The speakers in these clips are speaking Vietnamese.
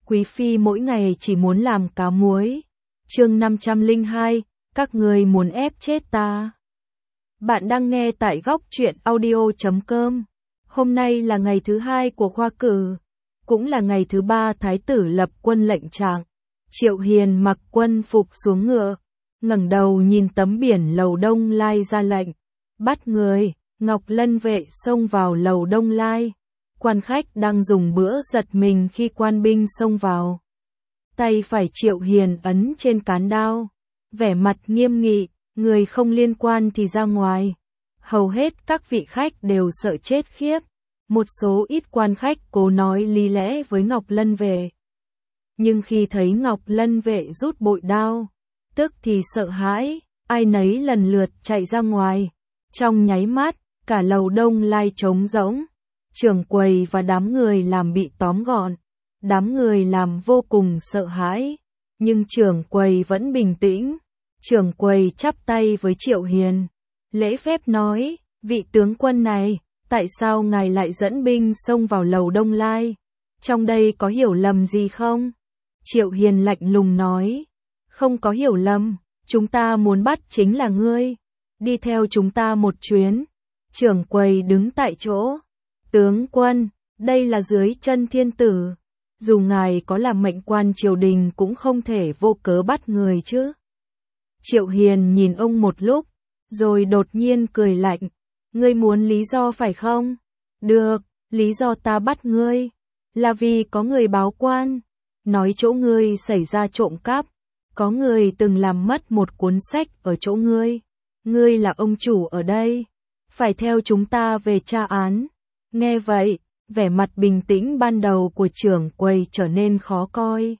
Quý phi mỗi ngày chỉ muốn làm cá muối. Chương 502, các người muốn ép chết ta. Bạn đang nghe tại góc truyện audio.com. Hôm nay là ngày thứ 2 của khoa cử, cũng là ngày thứ 3 thái tử lập quân lệnh trạng. Triệu Hiền mặc quân phục xuống ngựa, ngẩng đầu nhìn tấm biển Lầu Đông Lai ra lệnh bắt người. Ngọc Lân vệ xông vào Lầu Đông Lai. Quan khách đang dùng bữa giật mình khi quan binh xông vào. Tay phải Triệu Hiền ấn trên cán đao, vẻ mặt nghiêm nghị, người không liên quan thì ra ngoài. Hầu hết các vị khách đều sợ chết khiếp. Một số ít quan khách cố nói lý lẽ với Ngọc Lân vệ. Nhưng khi thấy Ngọc Lân vệ rút bội đao, tức thì sợ hãi, ai nấy lần lượt chạy ra ngoài. Trong nháy mắt, cả Lầu Đông Lai trống rỗng. Trưởng quầy và đám người làm bị tóm gọn. Đám người làm vô cùng sợ hãi, nhưng trưởng quầy vẫn bình tĩnh. Trưởng quầy chắp tay với Triệu Hiền, lễ phép nói, vị tướng quân này, tại sao ngài lại dẫn binh xông vào Lầu Đông Lai? Trong đây có hiểu lầm gì không? Triệu Hiền lạnh lùng nói, không có hiểu lầm, chúng ta muốn bắt chính là ngươi. Đi theo chúng ta một chuyến. Trưởng quầy đứng tại chỗ. Tướng quân, đây là dưới chân thiên tử. Dù ngài có là mệnh quan triều đình cũng không thể vô cớ bắt người chứ. Triệu Hiền nhìn ông một lúc, rồi đột nhiên cười lạnh. Ngươi muốn lý do phải không? Được, lý do ta bắt ngươi là vì có người báo quan, nói chỗ ngươi xảy ra trộm cắp. Có người từng làm mất một cuốn sách ở chỗ ngươi. Ngươi là ông chủ ở đây, phải theo chúng ta về tra án. Nghe vậy, vẻ mặt bình tĩnh ban đầu của trưởng quầy trở nên khó coi.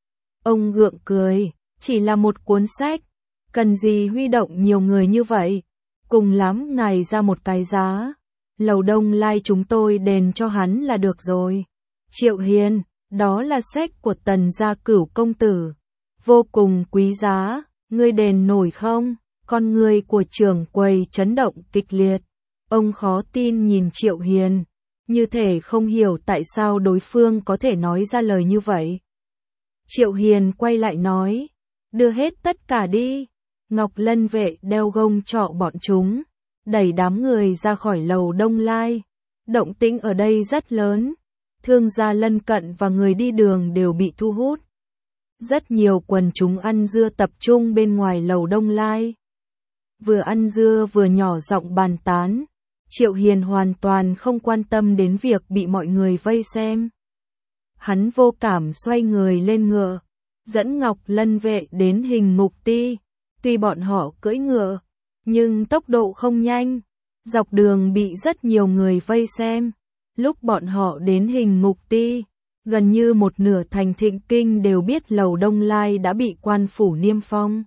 Ông gượng cười, chỉ là một cuốn sách, cần gì huy động nhiều người như vậy? Cùng lắm ngài ra một cái giá, Lầu Đông Lai chúng tôi đền cho hắn là được rồi. Triệu Hiền, đó là sách của Tần gia Cửu công tử, vô cùng quý giá, ngươi đền nổi không? Con người của trưởng quầy chấn động kịch liệt. Ông khó tin nhìn Triệu Hiền, như thể không hiểu tại sao đối phương có thể nói ra lời như vậy. Triệu Hiền quay lại nói, đưa hết tất cả đi. Ngọc Lân vệ đeo gông trọ bọn chúng, đẩy đám người ra khỏi Lầu Đông Lai. Động tĩnh ở đây rất lớn, thương gia lân cận và người đi đường đều bị thu hút. Rất nhiều quần chúng ăn dưa tập trung bên ngoài Lầu Đông Lai. Vừa ăn dưa vừa nhỏ giọng bàn tán. Triệu Hiền hoàn toàn không quan tâm đến việc bị mọi người vây xem. Hắn vô cảm xoay người lên ngựa, dẫn Ngọc Lân vệ đến Hình Ngục Ti. Tuy bọn họ cưỡi ngựa, nhưng tốc độ không nhanh, dọc đường bị rất nhiều người vây xem. Lúc bọn họ đến Hình Ngục Ti, gần như một nửa thành Thịnh Kinh đều biết Lầu Đông Lai đã bị quan phủ niêm phong.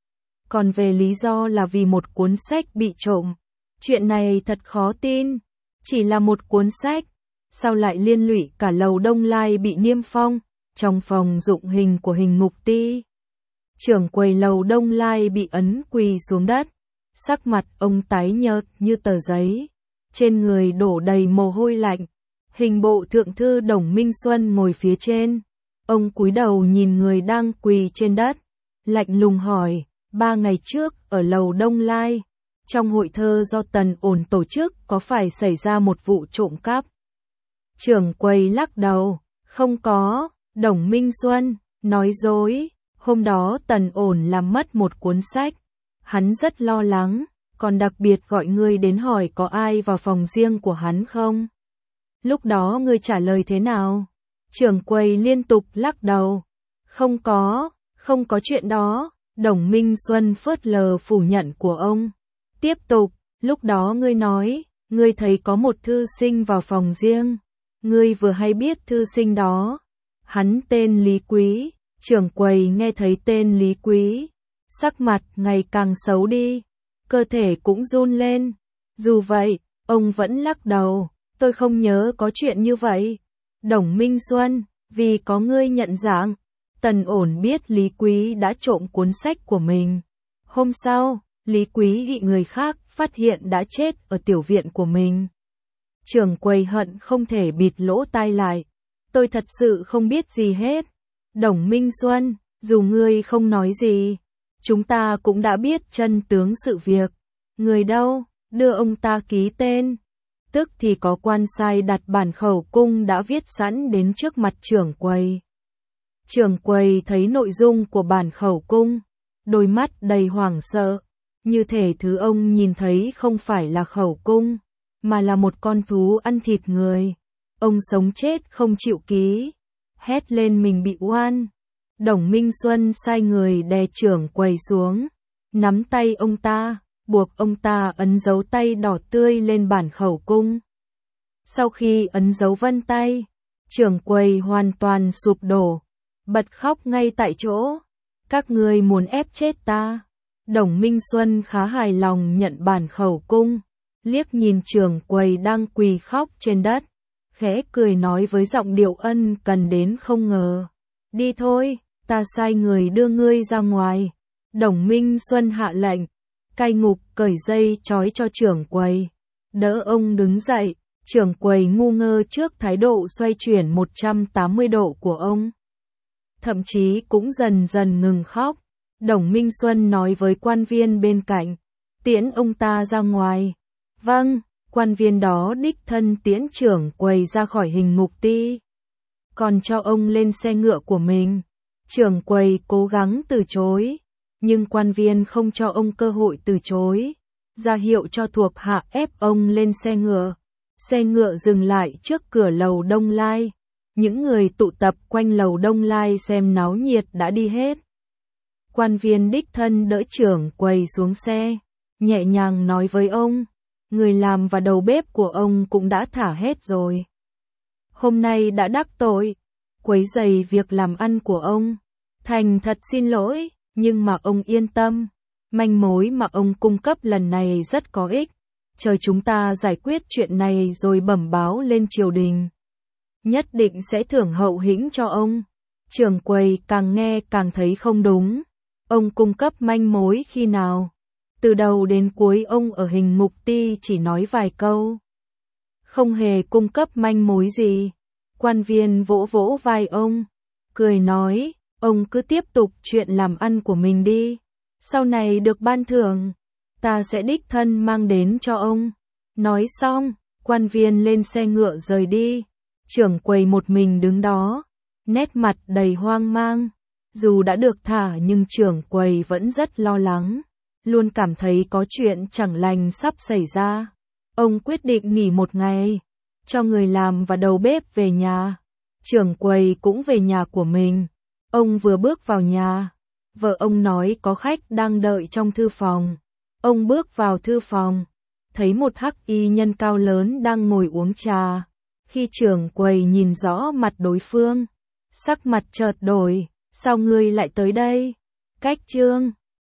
Còn về lý do là vì một cuốn sách bị trộm, chuyện này thật khó tin. Chỉ là một cuốn sách, sao lại liên lụy cả Lầu Đông Lai bị niêm phong? Trong phòng dụng hình của Hình Ngục Ti, trưởng quầy Lầu Đông Lai bị ấn quỳ xuống đất. Sắc mặt ông tái nhợt như tờ giấy, trên người đổ đầy mồ hôi lạnh. Hình bộ thượng thư Đồng Minh Xuân ngồi phía trên. Ông cúi đầu nhìn người đang quỳ trên đất, lạnh lùng hỏi, 3 ngày trước ở Lầu Đông Lai, trong hội thơ do Tần Ổn tổ chức có phải xảy ra một vụ trộm cắp? Trưởng quầy lắc đầu, không có. Đồng Minh Xuân nói dối, hôm đó Tần Ổn làm mất một cuốn sách. Hắn rất lo lắng, còn đặc biệt gọi ngươi đến hỏi có ai vào phòng riêng của hắn không? Lúc đó ngươi trả lời thế nào? Trưởng quầy liên tục lắc đầu, không có chuyện đó. Đồng Minh Xuân phớt lờ phủ nhận của ông. Tiếp tục, lúc đó ngươi nói, ngươi thấy có một thư sinh vào phòng riêng. Ngươi vừa hay biết thư sinh đó. Hắn tên Lý Quý. Trưởng quầy nghe thấy tên Lý Quý, sắc mặt ngày càng xấu đi, cơ thể cũng run lên. Dù vậy, ông vẫn lắc đầu, tôi không nhớ có chuyện như vậy. Đồng Minh Xuân, vì có ngươi nhận dạng, Tần Ổn biết Lý Quý đã trộm cuốn sách của mình. Hôm sau, Lý Quý bị người khác phát hiện đã chết ở tiểu viện của mình. Trưởng quầy hận không thể bịt lỗ tai lại. Tôi thật sự không biết gì hết. Đồng Minh Xuân, dù ngươi không nói gì, chúng ta cũng đã biết chân tướng sự việc. Người đâu, đưa ông ta ký tên. Tức thì có quan sai đặt bản khẩu cung đã viết sẵn đến trước mặt trưởng quầy. Trưởng quầy thấy nội dung của bản khẩu cung, đôi mắt đầy hoảng sợ, như thể thứ ông nhìn thấy không phải là khẩu cung, mà là một con thú ăn thịt người. Ông sống chết không chịu ký, hét lên mình bị oan. Đồng Minh Xuân sai người đè trưởng quầy xuống, nắm tay ông ta, buộc ông ta ấn dấu tay đỏ tươi lên bản khẩu cung. Sau khi ấn dấu vân tay, trưởng quầy hoàn toàn sụp đổ, bật khóc ngay tại chỗ. Các ngươi muốn ép chết ta. Đồng Minh Xuân khá hài lòng nhận bản khẩu cung, liếc nhìn trưởng quầy đang quỳ khóc trên đất, khẽ cười nói với giọng điệu ân cần đến không ngờ. Đi thôi, ta sai người đưa ngươi ra ngoài. Đồng Minh Xuân hạ lệnh, cai ngục cởi dây trói cho trưởng quầy, đỡ ông đứng dậy. Trưởng quầy ngu ngơ trước thái độ xoay chuyển 180 độ của ông, thậm chí cũng dần dần ngừng khóc. Đồng Minh Xuân nói với quan viên bên cạnh, tiễn ông ta ra ngoài. Vâng, quan viên đó đích thân tiễn trưởng quầy ra khỏi hình ngục ti, còn cho ông lên xe ngựa của mình. Trưởng quầy cố gắng từ chối, nhưng quan viên không cho ông cơ hội từ chối, ra hiệu cho thuộc hạ ép ông lên xe ngựa. Xe ngựa dừng lại trước cửa lầu Đông Lai. Những người tụ tập quanh lầu Đông Lai xem náo nhiệt đã đi hết. Quan viên đích thân đỡ trưởng quầy xuống xe, nhẹ nhàng nói với ông, người làm và đầu bếp của ông cũng đã thả hết rồi. Hôm nay đã đắc tội, quấy rầy việc làm ăn của ông. Thành thật xin lỗi, nhưng mà ông yên tâm, manh mối mà ông cung cấp lần này rất có ích. Chờ chúng ta giải quyết chuyện này rồi bẩm báo lên triều đình, nhất định sẽ thưởng hậu hĩnh cho ông. Trưởng quầy càng nghe càng thấy không đúng. Ông cung cấp manh mối khi nào? Từ đầu đến cuối ông ở hình ngục ti chỉ nói vài câu, không hề cung cấp manh mối gì. Quan viên vỗ vỗ vai ông, cười nói, ông cứ tiếp tục chuyện làm ăn của mình đi. Sau này được ban thưởng, ta sẽ đích thân mang đến cho ông. Nói xong, quan viên lên xe ngựa rời đi. Trưởng quầy một mình đứng đó, nét mặt đầy hoang mang. Dù đã được thả nhưng trưởng quầy vẫn rất lo lắng, luôn cảm thấy có chuyện chẳng lành sắp xảy ra. Ông quyết định nghỉ một ngày, cho người làm và đầu bếp về nhà. Trưởng quầy cũng về nhà của mình. Ông vừa bước vào nhà, vợ ông nói có khách đang đợi trong thư phòng. Ông bước vào thư phòng, thấy một hắc y nhân cao lớn đang ngồi uống trà. Khi trưởng quầy nhìn rõ mặt đối phương, sắc mặt chợt đổi, sao ngươi lại tới đây? Cách Trương